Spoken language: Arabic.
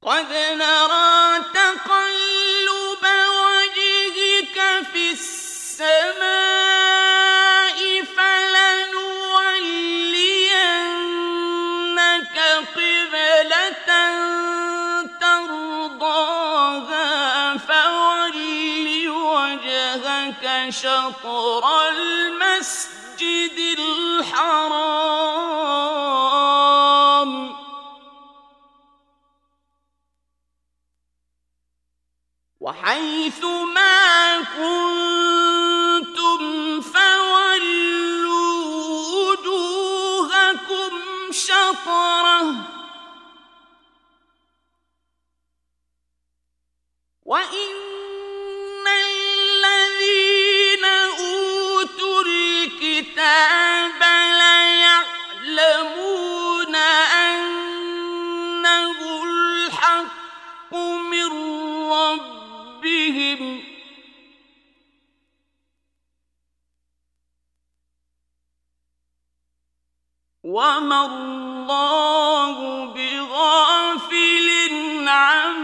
قد نرى تقلب وجهك في السماء فلنولينك قبلة ترضاها فول وجهك شطر المسجد الحرام وحيث ما كنتم فولوا وجوهكم شطره وإن الذين أوتوا الكتاب ليعلمون أنه الحق من ربهم وما الله بغافل عما